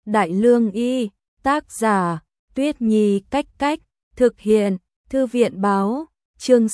Đại Lương Y, tác giả, Tuyết Nhi Cách Cách, thực hiện, Thư viện Báo, chương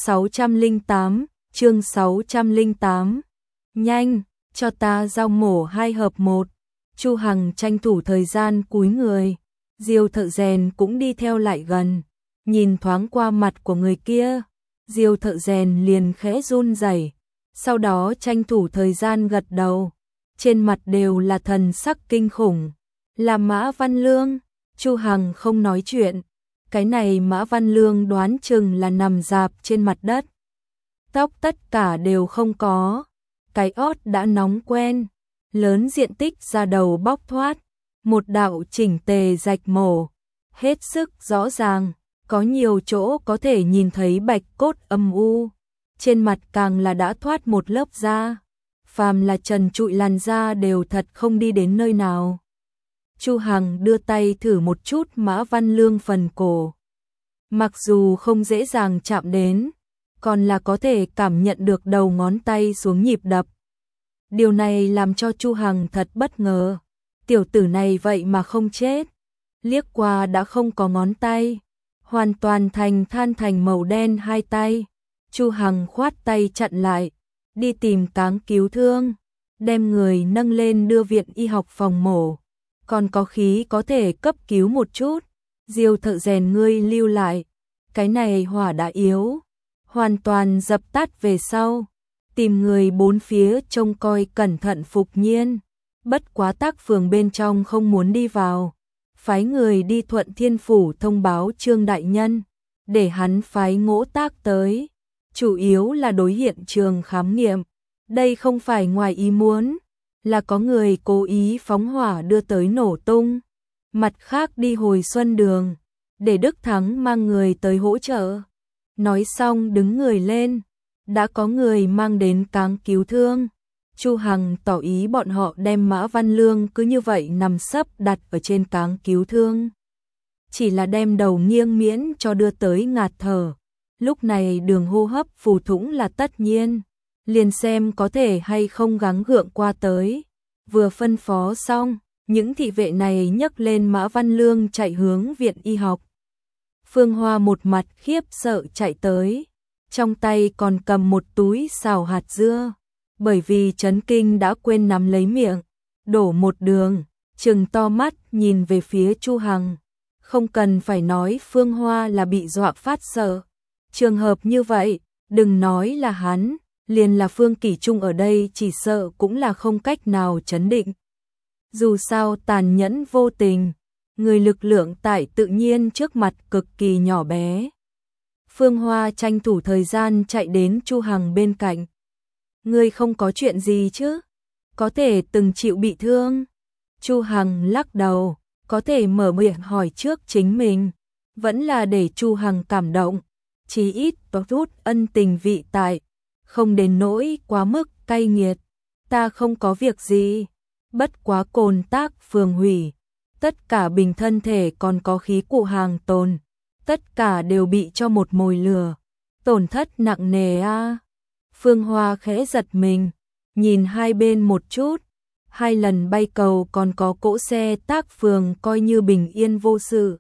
608. Nhanh, cho ta dao mổ 2 hợp 1. Chu Hằng tranh thủ thời gian cúi người, Diêu Thợ Rèn cũng đi theo lại gần, nhìn thoáng qua mặt của người kia, Diêu Thợ Rèn liền khẽ run rẩy, sau đó tranh thủ thời gian gật đầu, trên mặt đều là thần sắc kinh khủng. Là Mã Văn Lương. Chu Hằng không nói chuyện, cái này Mã Văn Lương đoán chừng là nằm rạp trên mặt đất. Tóc tất cả đều không có, cái ót đã nóng quen, lớn diện tích da đầu bóc thoát, một đạo chỉnh tề rạch mổ, hết sức rõ ràng, có nhiều chỗ có thể nhìn thấy bạch cốt âm u, trên mặt càng là đã thoát một lớp da, phàm là trần trụi làn da đều thật không đi đến nơi nào. Chu Hằng đưa tay thử một chút Mã Văn Lương phần cổ. Mặc dù không dễ dàng chạm đến, còn là có thể cảm nhận được đầu ngón tay xuống nhịp đập. Điều này làm cho Chu Hằng thật bất ngờ. Tiểu tử này vậy mà không chết. Liếc qua đã không có ngón tay, hoàn toàn thành than thành màu đen hai tay. Chu Hằng khoát tay chặn lại, đi tìm cáng cứu thương, đem người nâng lên đưa viện y học phòng mổ. Còn có khí có thể cấp cứu một chút, Diêu Thợ Rèn ngươi lưu lại, cái này hỏa đã yếu, hoàn toàn dập tắt về sau, tìm người bốn phía trông coi cẩn thận Phục Nhiên, bất quá Tác Phường bên trong không muốn đi vào, phái người đi Thuận Thiên Phủ thông báo Trương đại nhân, để hắn phái Ngỗ Tác tới, chủ yếu là đối hiện trường khám nghiệm, đây không phải ngoài ý muốn, là có người cố ý phóng hỏa đưa tới nổ tung. Mặt khác đi hồi Xuân Đường, để Đức Thắng mang người tới hỗ trợ. Nói xong đứng người lên, đã có người mang đến cáng cứu thương. Chu Hằng tỏ ý bọn họ đem Mã Văn Lương cứ như vậy nằm sấp đặt ở trên cáng cứu thương. Chỉ là đem đầu nghiêng miễn cho đưa tới ngạt thở. Lúc này đường hô hấp phù thủng là tất nhiên. Liền xem có thể hay không gắng gượng qua tới. Vừa phân phó xong, những thị vệ này nhấc lên Mã Văn Lương chạy hướng viện y học. Phương Hoa một mặt khiếp sợ chạy tới, trong tay còn cầm một túi xào hạt dưa, bởi vì chấn kinh đã quên nắm lấy miệng, đổ một đường, trừng to mắt nhìn về phía Chu Hằng. Không cần phải nói Phương Hoa là bị dọa phát sợ. Trường hợp như vậy, đừng nói là hắn, liền là Phương Kỷ Trung ở đây chỉ sợ cũng là không cách nào chấn định. Dù sao tàn nhẫn vô tình, người lực lượng tại tự nhiên trước mặt cực kỳ nhỏ bé. Phương Hoa tranh thủ thời gian chạy đến Chu Hằng bên cạnh. Ngươi không có chuyện gì chứ? Có thể từng chịu bị thương? Chu Hằng lắc đầu, có thể mở miệng hỏi trước chính mình. Vẫn là để Chu Hằng cảm động, chí ít có chút ân tình vị tại. Không đến nỗi quá mức cay nghiệt, ta không có việc gì, bất quá cồn Tác Phường hủy, tất cả bình thân thể còn có khí cụ hàng tồn, tất cả đều bị cho một mồi lửa, tổn thất nặng nề a. Phương Hoa khẽ giật mình, nhìn hai bên một chút, 2 lần bay cầu còn có cỗ xe Tác Phường coi như bình yên vô sự.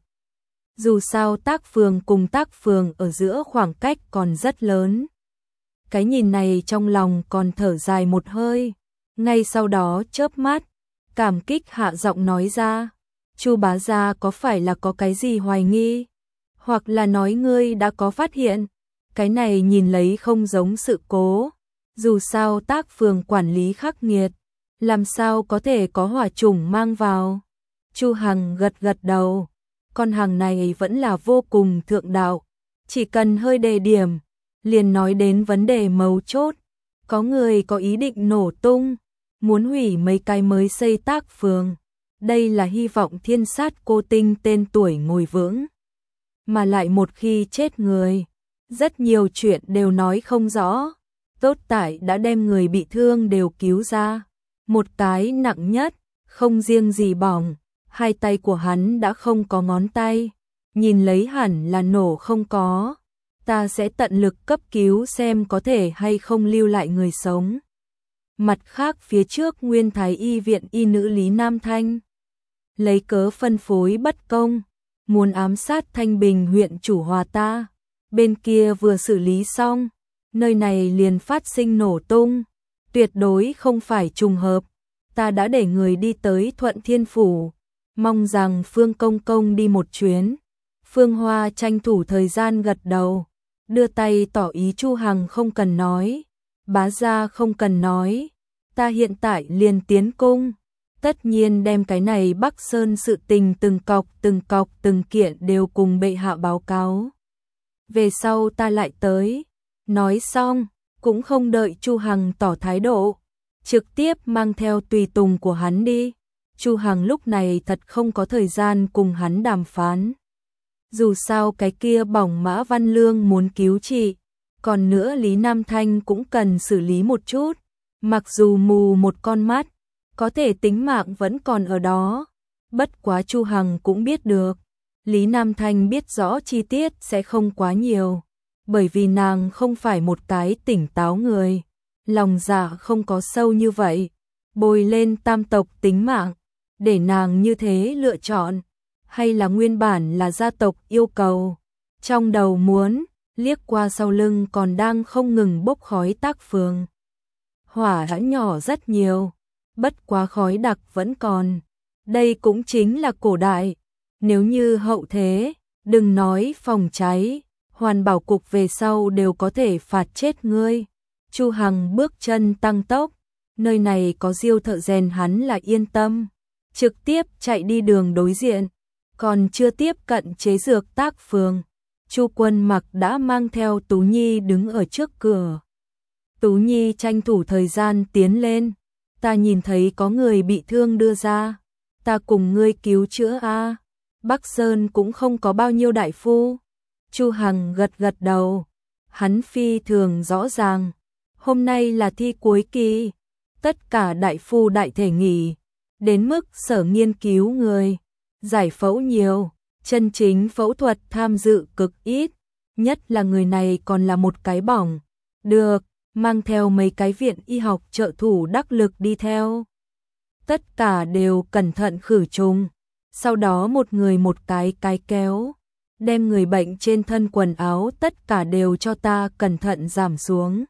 Dù sao Tác Phường cùng Tác Phường ở giữa khoảng cách còn rất lớn. Cái nhìn này trong lòng còn thở dài một hơi, ngay sau đó chớp mắt, cảm kích hạ giọng nói ra, Chu bá gia có phải là có cái gì hoài nghi, hoặc là nói ngươi đã có phát hiện, cái này nhìn lấy không giống sự cố, dù sao Tác Phường quản lý khắc nghiệt, làm sao có thể có hỏa chủng mang vào. Chu Hằng gật gật đầu, con hàng này vẫn là vô cùng thượng đạo, chỉ cần hơi đề điểm, liền nói đến vấn đề mấu chốt, có người có ý định nổ tung, muốn hủy mấy cái mới xây Tác Phường, đây là hy vọng thiên sát cô tinh tên tuổi ngồi vững, mà lại một khi chết người, rất nhiều chuyện đều nói không rõ, tốt tại đã đem người bị thương đều cứu ra, một cái nặng nhất, không riêng gì bỏng, 2 tay của hắn đã không có ngón tay, nhìn lấy hẳn là nổ không có. Ta sẽ tận lực cấp cứu xem có thể hay không lưu lại người sống. Mặt khác phía trước Nguyên Thái Y viện y nữ Lý Nam Thanh lấy cớ phân phối bất công, muốn ám sát Thanh Bình huyện chủ Hòa ta. Bên kia vừa xử lý xong, nơi này liền phát sinh nổ tung, tuyệt đối không phải trùng hợp. Ta đã để người đi tới Thuận Thiên Phủ, mong rằng Phương Công Công đi một chuyến. Phương Hoa tranh thủ thời gian gật đầu, đưa tay tỏ ý Chu Hằng không cần nói, bá gia không cần nói, ta hiện tại liền tiến cung, tất nhiên đem cái này Bắc Sơn sự tình từng cọc từng kiện đều cùng bệ hạ báo cáo. Về sau ta lại tới. Nói xong, cũng không đợi Chu Hằng tỏ thái độ, trực tiếp mang theo tùy tùng của hắn đi. Chu Hằng lúc này thật không có thời gian cùng hắn đàm phán. Dù sao cái kia bỏng Mã Văn Lương muốn cứu trị, còn nữa Lý Nam Thanh cũng cần xử lý một chút. Mặc dù mù một con mắt, có thể tính mạng vẫn còn ở đó. Bất quá Chu Hằng cũng biết được, Lý Nam Thanh biết rõ chi tiết sẽ không quá nhiều, bởi vì nàng không phải một cái tỉnh táo người, lòng dạ không có sâu như vậy, bồi lên tam tộc tính mạng, để nàng như thế lựa chọn, hay là nguyên bản là gia tộc yêu cầu. Trong đầu muốn, liếc qua sau lưng còn đang không ngừng bốc khói tác phường. Hỏa đã nhỏ rất nhiều, bất quá khói đặc vẫn còn. Đây cũng chính là cổ đại. Nếu như hậu thế, đừng nói phòng cháy, hoàn bảo cục về sau đều có thể phạt chết ngươi. Chu Hằng bước chân tăng tốc, nơi này có Diêu thợ rèn hắn là yên tâm, trực tiếp chạy đi đường đối diện, còn chưa tiếp cận chế dược tác phường. Chu Quân Mặc đã mang theo Tú Nhi đứng ở trước cửa. Tú Nhi tranh thủ thời gian tiến lên, ta nhìn thấy có người bị thương đưa ra, ta cùng ngươi cứu chữa a. Bắc Sơn cũng không có bao nhiêu đại phu. Chu Hằng gật gật đầu, hắn phi thường rõ ràng, hôm nay là thi cuối kỳ, tất cả đại phu đại thể nghỉ, đến mức sở nghiên cứu người, giải phẫu nhiều, chân chính phẫu thuật tham dự cực ít, nhất là người này còn là một cái bỏng, được, mang theo mấy cái viện y học trợ thủ đắc lực đi theo. Tất cả đều cẩn thận khử trùng, sau đó một người một cái kéo, đem người bệnh trên thân quần áo tất cả đều cho ta cẩn thận giảm xuống.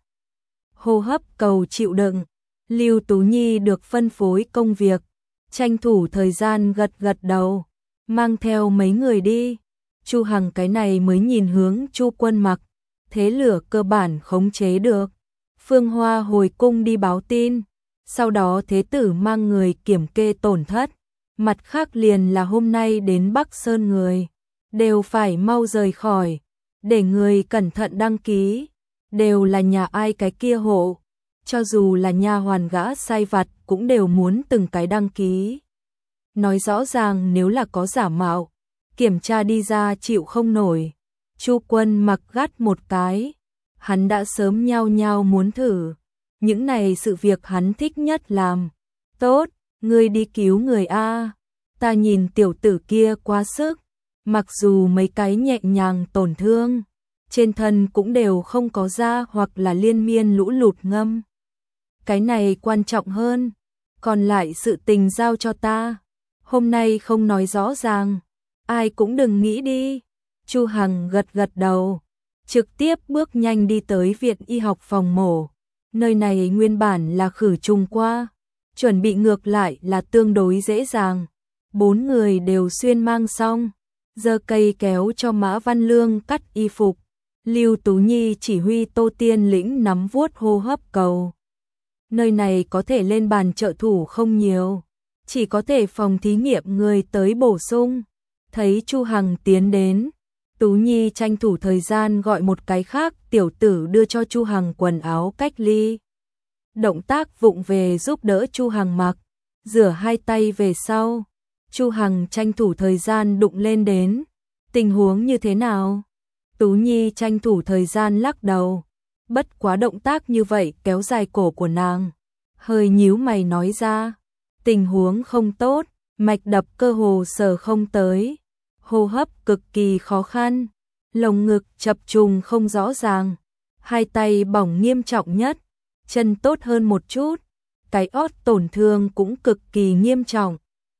Hô hấp cầu chịu đựng, Lưu Tú Nhi được phân phối công việc, tranh thủ thời gian gật gật đầu, mang theo mấy người đi. Chu Hằng cái này mới nhìn hướng Chu Quân Mặc, thế lửa cơ bản khống chế được. Phương Hoa hồi cung đi báo tin, sau đó thế tử mang người kiểm kê tổn thất, mặt khác liền là hôm nay đến Bắc Sơn người, đều phải mau rời khỏi, để người cẩn thận đăng ký, đều là nhà ai cái kia hộ, cho dù là nha hoàn gã sai vặt cũng đều muốn từng cái đăng ký. Nói rõ ràng nếu là có giả mạo, kiểm tra đi ra chịu không nổi. Chu Quân Mặc gắt một cái, hắn đã sớm nhao nhao muốn thử, những này sự việc hắn thích nhất làm. Tốt, ngươi đi cứu người a. Ta nhìn tiểu tử kia quá sức, mặc dù mấy cái nhẹ nhàng tổn thương, trên thân cũng đều không có da hoặc là liên miên lũ lụt ngâm. Cái này quan trọng hơn, còn lại sự tình giao cho ta. Hôm nay không nói rõ ràng, ai cũng đừng nghĩ đi. Chu Hằng gật gật đầu, trực tiếp bước nhanh đi tới viện y học phòng mổ. Nơi này nguyên bản là khử trùng qua, chuẩn bị ngược lại là tương đối dễ dàng. 4 người đều xuyên mang xong, giơ cây kéo cho Mã Văn Lương cắt y phục. Lưu Tú Nhi chỉ huy Tô Tiên Lĩnh nắm vuốt hô hấp cầu. Nơi này có thể lên bàn trợ thủ không nhiều, chỉ có thể phòng thí nghiệm người tới bổ sung. Thấy Chu Hằng tiến đến, Tú Nhi tranh thủ thời gian gọi một cái khác tiểu tử đưa cho Chu Hằng quần áo cách ly. Động tác vụng về giúp đỡ Chu Hằng mặc, rửa hai tay về sau. Chu Hằng tranh thủ thời gian đụng lên đến. Tình huống như thế nào? Tú Nhi tranh thủ thời gian lắc đầu. Bất quá động tác như vậy kéo dài cổ của nàng. Hơi nhíu mày nói ra. Tình huống không tốt, mạch đập cơ hồ sờ không tới. Hô hấp cực kỳ khó khăn. Lồng ngực chập trùng không rõ ràng. Hai tay bỏng nghiêm trọng nhất. Chân tốt hơn một chút. Cái ót tổn thương cũng cực kỳ nghiêm trọng.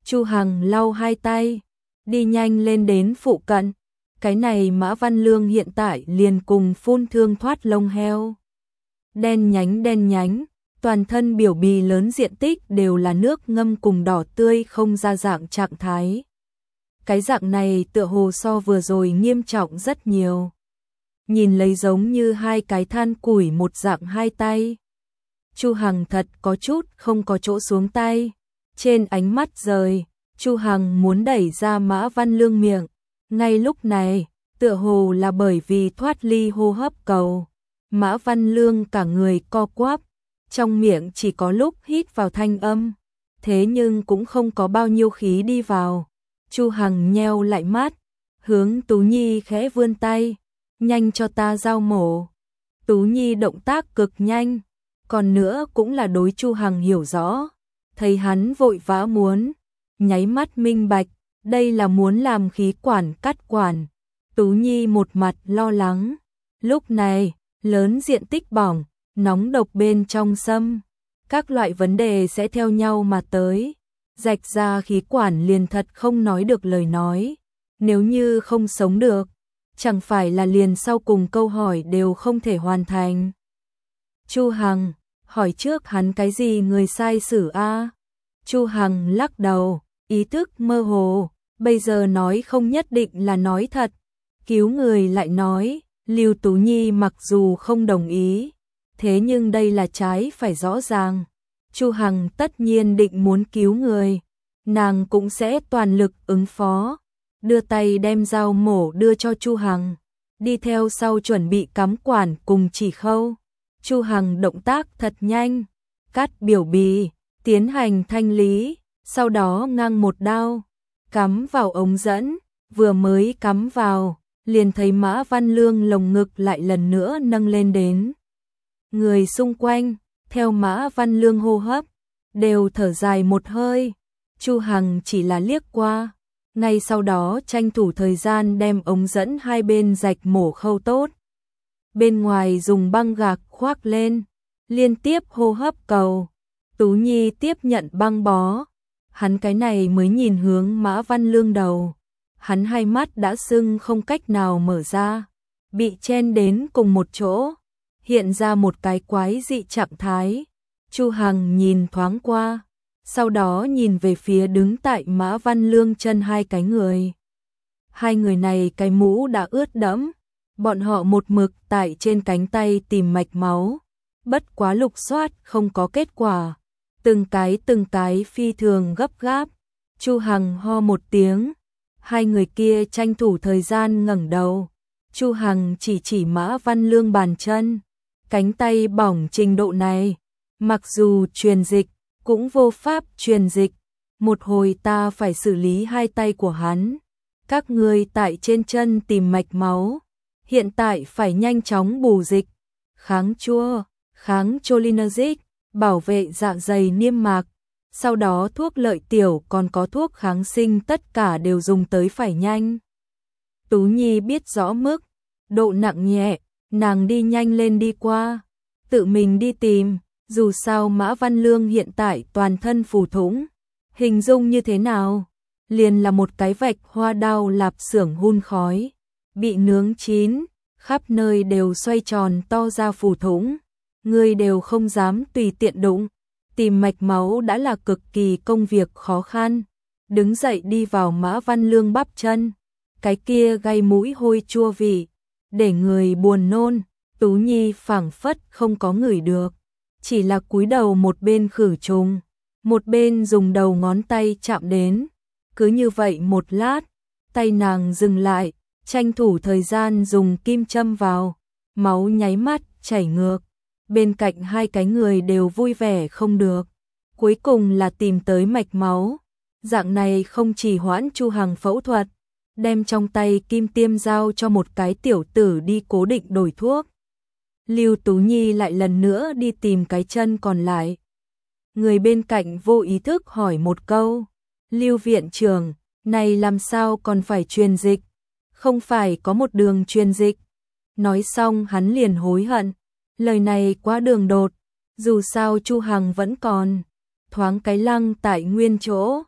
Chu Hằng lau hai tay, đi nhanh lên đến phụ cận. Cái này Mã Văn Lương hiện tại liền cùng phun thương thoát lông heo. Đen nhánh, toàn thân biểu bì lớn diện tích đều là nước ngâm cùng đỏ tươi không ra dạng trạng thái. Cái dạng này tựa hồ so vừa rồi nghiêm trọng rất nhiều. Nhìn lấy giống như hai cái than củi một dạng hai tay. Chu Hằng thật có chút không có chỗ xuống tay. Trên ánh mắt rời, Chu Hằng muốn đẩy ra Mã Văn Lương miệng. Ngay lúc này, tựa hồ là bởi vì thoát ly hô hấp cầu. Mã Văn Lương cả người co quắp, trong miệng chỉ có lúc hít vào thanh âm. Thế nhưng cũng không có bao nhiêu khí đi vào. Chu Hằng nheo lại mắt, hướng Tú Nhi khẽ vươn tay. Nhanh cho ta dao mổ. Tú Nhi động tác cực nhanh, còn nữa cũng là đối Chu Hằng hiểu rõ. Thấy hắn vội vã muốn, nháy mắt minh bạch, đây là muốn làm khí quản cắt quản. Tú Nhi một mặt lo lắng. Lúc này, lớn diện tích bỏng, nóng độc bên trong xâm. Các loại vấn đề sẽ theo nhau mà tới. Rạch ra khí quản liền thật không nói được lời nói. Nếu như không sống được, chẳng phải là liền sau cùng câu hỏi đều không thể hoàn thành. Chu Hằng, hỏi trước hắn cái gì người sai xử a? Chu Hằng lắc đầu, ý thức mơ hồ, bây giờ nói không nhất định là nói thật. Cứu người lại nói, Lưu Tú Nhi mặc dù không đồng ý, thế nhưng đây là trái phải rõ ràng. Chu Hằng tất nhiên định muốn cứu người, nàng cũng sẽ toàn lực ứng phó. Đưa tay đem dao mổ đưa cho Chu Hằng, đi theo sau chuẩn bị cắm quản cùng chỉ khâu. Chu Hằng động tác thật nhanh, cắt biểu bì, tiến hành thanh lý, sau đó ngang một đao, cắm vào ống dẫn, vừa mới cắm vào, liền thấy Mã Văn Lương lồng ngực lại lần nữa nâng lên đến. Người xung quanh, theo Mã Văn Lương hô hấp, đều thở dài một hơi. Chu Hằng chỉ là liếc qua, ngay sau đó tranh thủ thời gian đem ống dẫn hai bên rạch mổ khâu tốt. Bên ngoài dùng băng gạc khoác lên, liên tiếp hô hấp cầu. Tú Nhi tiếp nhận băng bó, hắn cái này mới nhìn hướng Mã Văn Lương đầu. Hắn hai mắt đã sưng không cách nào mở ra, bị chen đến cùng một chỗ, hiện ra một cái quái dị trạng thái. Chu Hằng nhìn thoáng qua, sau đó nhìn về phía đứng tại Mã Văn Lương chân hai cái người. Hai người này cái mũ đã ướt đẫm, bọn họ một mực tại trên cánh tay tìm mạch máu, bất quá lục soát không có kết quả, từng cái phi thường gấp gáp. Chu Hằng ho một tiếng, hai người kia tranh thủ thời gian ngẩng đầu. Chu Hằng chỉ Mã Văn Lương bàn chân, cánh tay bỏng trình độ này, mặc dù truyền dịch, cũng vô pháp truyền dịch. Một hồi ta phải xử lý hai tay của hắn. Các ngươi tại trên chân tìm mạch máu, hiện tại phải nhanh chóng bù dịch, kháng chua, kháng cholinergic, bảo vệ dạ dày niêm mạc. Sau đó thuốc lợi tiểu còn có thuốc kháng sinh tất cả đều dùng tới phải nhanh. Tú Nhi biết rõ mức độ nặng nhẹ, nàng đi nhanh lên đi qua, tự mình đi tìm. Dù sao Mã Văn Lương hiện tại toàn thân phù thủng, hình dung như thế nào? Liền là một cái vạch hoa đao lạp xưởng hun khói, bị nướng chín, khắp nơi đều xoay tròn to ra phù thủng, người đều không dám tùy tiện đụng. Tìm mạch máu đã là cực kỳ công việc khó khăn. Đứng dậy đi vào Mã Văn Lương bắp chân, cái kia gây mũi hôi chua vị, để người buồn nôn. Tú Nhi phảng phất không có ngửi được, chỉ là cúi đầu một bên khử trùng, một bên dùng đầu ngón tay chạm đến. Cứ như vậy một lát, tay nàng dừng lại, tranh thủ thời gian dùng kim châm vào, máu nháy mắt chảy ngược. Bên cạnh hai cái người đều vui vẻ không được, cuối cùng là tìm tới mạch máu. Dạng này không chỉ hoãn Chu Hằng phẫu thuật, đem trong tay kim tiêm giao cho một cái tiểu tử đi cố định đổi thuốc. Lưu Tú Nhi lại lần nữa đi tìm cái chân còn lại. Người bên cạnh vô ý thức hỏi một câu, Lưu viện trưởng, này làm sao còn phải truyền dịch? Không phải có một đường truyền dịch? Nói xong hắn liền hối hận, lời này quá đường đột, dù sao Chu Hằng vẫn còn thoáng cái lăng tại nguyên chỗ.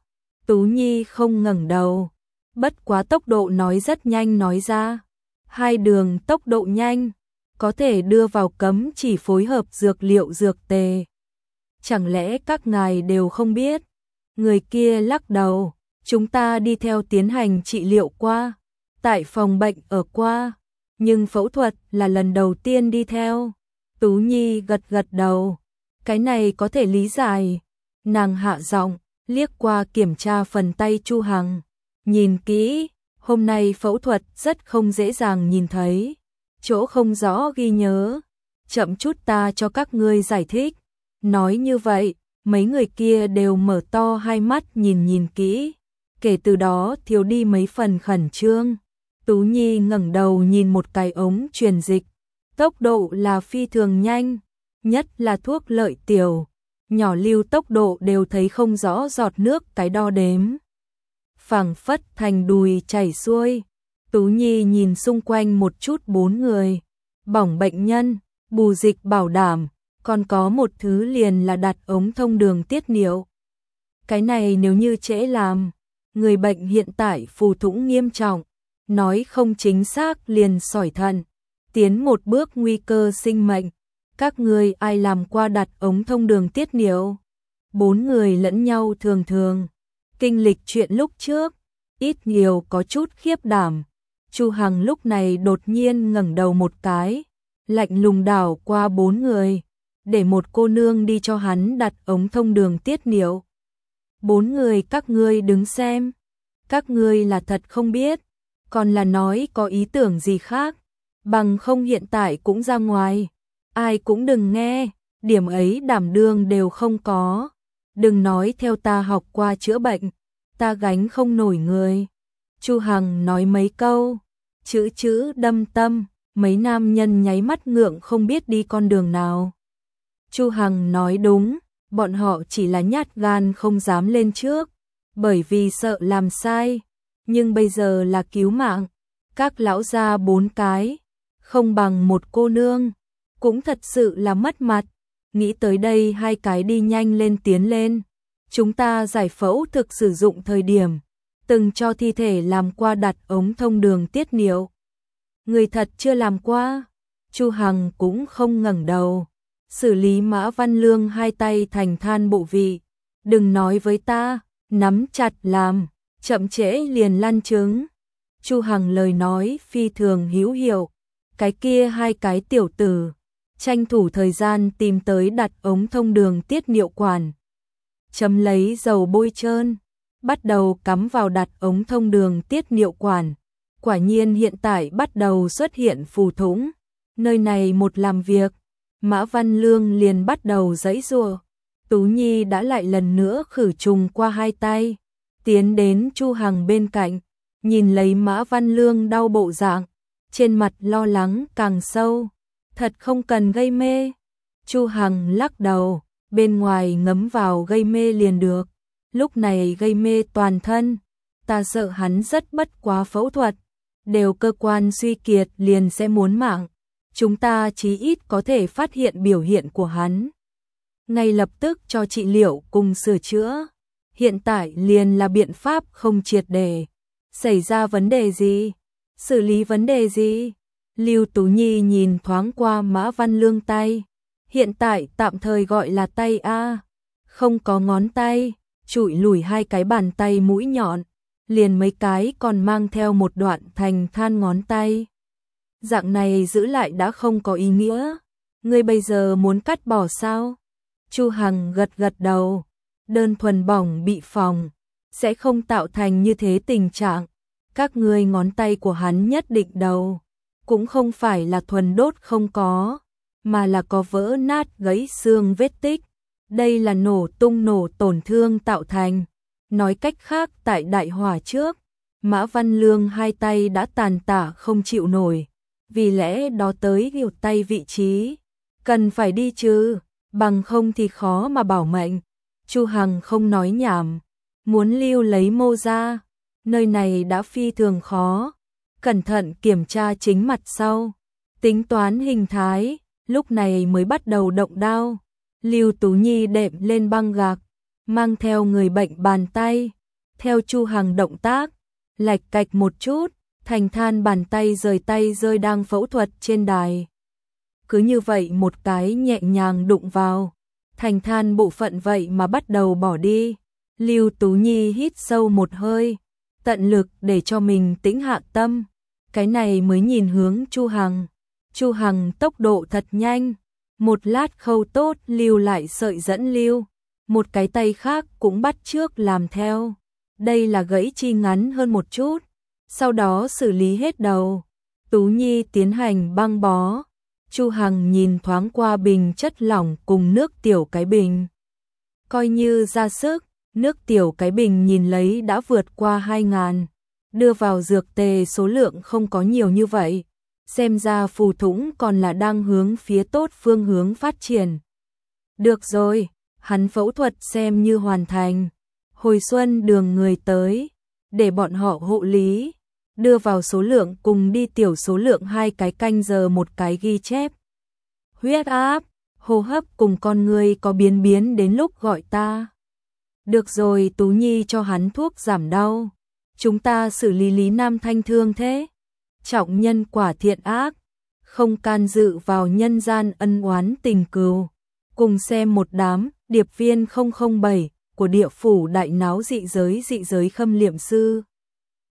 Tú Nhi không ngẩng đầu, bất quá tốc độ nói rất nhanh nói ra. 2 đường tốc độ nhanh, có thể đưa vào cấm chỉ phối hợp dược liệu dược tề. Chẳng lẽ các ngài đều không biết? Người kia lắc đầu, chúng ta đi theo tiến hành trị liệu qua, tại phòng bệnh ở qua, nhưng phẫu thuật là lần đầu tiên đi theo. Tú Nhi gật gật đầu, cái này có thể lý giải. Nàng hạ giọng, liếc qua kiểm tra phần tay Chu Hằng, nhìn kỹ, hôm nay phẫu thuật rất không dễ dàng nhìn thấy, chỗ không rõ ghi nhớ, chậm chút ta cho các ngươi giải thích. Nói như vậy, mấy người kia đều mở to hai mắt nhìn kỹ, kể từ đó thiếu đi mấy phần khẩn trương. Tú Nhi ngẩng đầu nhìn một cái ống truyền dịch, tốc độ là phi thường nhanh, nhất là thuốc lợi tiểu, nhỏ lưu tốc độ đều thấy không rõ giọt nước cái đo đếm. Phảng phất thành đùi chảy xuôi. Tú Nhi nhìn xung quanh một chút 4 người, bỏng bệnh nhân, bù dịch bảo đảm, còn có một thứ liền là đặt ống thông đường tiết niệu. Cái này nếu như trễ làm, người bệnh hiện tại phù thủng nghiêm trọng, nói không chính xác liền sỏi thận, tiến một bước nguy cơ sinh mệnh. Các ngươi ai làm qua đặt ống thông đường tiết niệu? 4 người lẫn nhau thường kinh lịch chuyện lúc trước, ít nhiều có chút khiếp đảm. Chu Hằng lúc này đột nhiên ngẩng đầu một cái, lạnh lùng đảo qua 4 người, để một cô nương đi cho hắn đặt ống thông đường tiết niệu. 4 người các ngươi đứng xem, các ngươi là thật không biết, còn là nói có ý tưởng gì khác, bằng không hiện tại cũng ra ngoài, ai cũng đừng nghe, điểm ấy đảm đương đều không có. Đừng nói theo ta học qua chữa bệnh, ta gánh không nổi người. Chu Hằng nói mấy câu, chữ đâm tâm, mấy nam nhân nháy mắt ngượng không biết đi con đường nào. Chu Hằng nói đúng, bọn họ chỉ là nhát gan không dám lên trước, bởi vì sợ làm sai, nhưng bây giờ là cứu mạng, các lão gia 4 cái, không bằng một cô nương, cũng thật sự là mất mặt. Nghĩ tới đây 2 cái đi nhanh lên tiến lên. Chúng ta giải phẫu thực sử dụng thời điểm, từng cho thi thể làm qua đặt ống thông đường tiết niệu. Người thật chưa làm qua. Chu Hằng cũng không ngẩng đầu. Xử lý Mã Văn Lương 2 tay thành than bộ vị. Đừng nói với ta, nắm chặt làm, chậm trễ liền lăn trứng. Chu Hằng lời nói phi thường hữu hiệu. Cái kia 2 cái tiểu tử tranh thủ thời gian tìm tới đặt ống thông đường tiết niệu quản. Chấm lấy dầu bôi trơn, bắt đầu cắm vào đặt ống thông đường tiết niệu quản. Quả nhiên hiện tại bắt đầu xuất hiện phù thủng. Nơi này một làm việc, Mã Văn Lương liền bắt đầu giãy giụa. Tú Nhi đã lại lần nữa khử trùng qua 2 tay, tiến đến Chu Hằng bên cạnh, nhìn lấy Mã Văn Lương đau bộ dạng, trên mặt lo lắng càng sâu. Thật không cần gây mê. Chu Hằng lắc đầu, bên ngoài ngấm vào gây mê liền được. Lúc này gây mê toàn thân, ta sợ hắn rất bất quá phẫu thuật, đều cơ quan suy kiệt liền sẽ muốn mạng. Chúng ta chí ít có thể phát hiện biểu hiện của hắn, ngay lập tức cho trị liệu cùng sửa chữa. Hiện tại liền là biện pháp không triệt để. Xảy ra vấn đề gì? Xử lý vấn đề gì? Lưu Tú Nhi nhìn thoáng qua Mã Văn Lương tay. Hiện tại tạm thời gọi là tay A. Không có ngón tay, trụi lùi 2 cái bàn tay mũi nhọn, liền mấy cái còn mang theo một đoạn thành than ngón tay. Dạng này giữ lại đã không có ý nghĩa. Ngươi bây giờ muốn cắt bỏ sao? Chu Hằng gật gật đầu. Đơn thuần bỏng bị phỏng, sẽ không tạo thành như thế tình trạng. Các ngươi ngón tay của hắn nhất định đầu. Cũng không phải là thuần đốt không có, mà là có vỡ nát gãy xương vết tích. Đây là nổ tung nổ tổn thương tạo thành. Nói cách khác tại đại hỏa trước, Mã Văn Lương 2 tay đã tàn tả không chịu nổi. Vì lẽ đó tới hiểu tay vị trí. Cần phải đi chứ, bằng không thì khó mà bảo mệnh. Chu Hằng không nói nhảm, muốn lưu lấy mô ra. Nơi này đã phi thường khó. Cẩn thận kiểm tra chính mặt sau, tính toán hình thái, lúc này mới bắt đầu động đao. Lưu Tú Nhi đệm lên băng gạc, mang theo người bệnh bàn tay, Theo Chu Hằng động tác, lạch cạch một chút, Thành Than bàn tay rơi đang phẫu thuật trên đài. Cứ như vậy một cái nhẹ nhàng đụng vào, Thành Than bộ phận vậy mà bắt đầu bỏ đi. Lưu Tú Nhi hít sâu một hơi, tận lực để cho mình tĩnh hạ tâm, cái này mới nhìn hướng Chu Hằng. Chu Hằng tốc độ thật nhanh, một lát khâu tốt lưu lại sợi dẫn lưu, một cái tay khác cũng bắt chước làm theo. Đây là gãy chi ngắn hơn một chút, sau đó xử lý hết đầu. Tú Nhi tiến hành băng bó. Chu Hằng nhìn thoáng qua bình chất lỏng cùng nước tiểu cái bình. Coi như ra sức, nước tiểu cái bình nhìn lấy đã vượt qua 2.000. Đưa vào dược tề số lượng không có nhiều như vậy. Xem ra phù thủng còn là đang hướng phía tốt phương hướng phát triển. Được rồi, hắn phẫu thuật xem như hoàn thành. Hồi xuân đường người tới, để bọn họ hộ lý. Đưa vào số lượng cùng đi tiểu số lượng 2 cái canh giờ một cái ghi chép. Huyết áp, hô hấp cùng con người có biến biến đến lúc gọi ta. Được rồi, Tú Nhi cho hắn thuốc giảm đau. Chúng ta xử lý Lý Nam Thanh thương thế. Trọng nhân quả thiện ác, không can dự vào nhân gian ân oán tình cừu. Cùng xem một đám điệp viên 007 của địa phủ đại náo dị giới khâm liệm sư.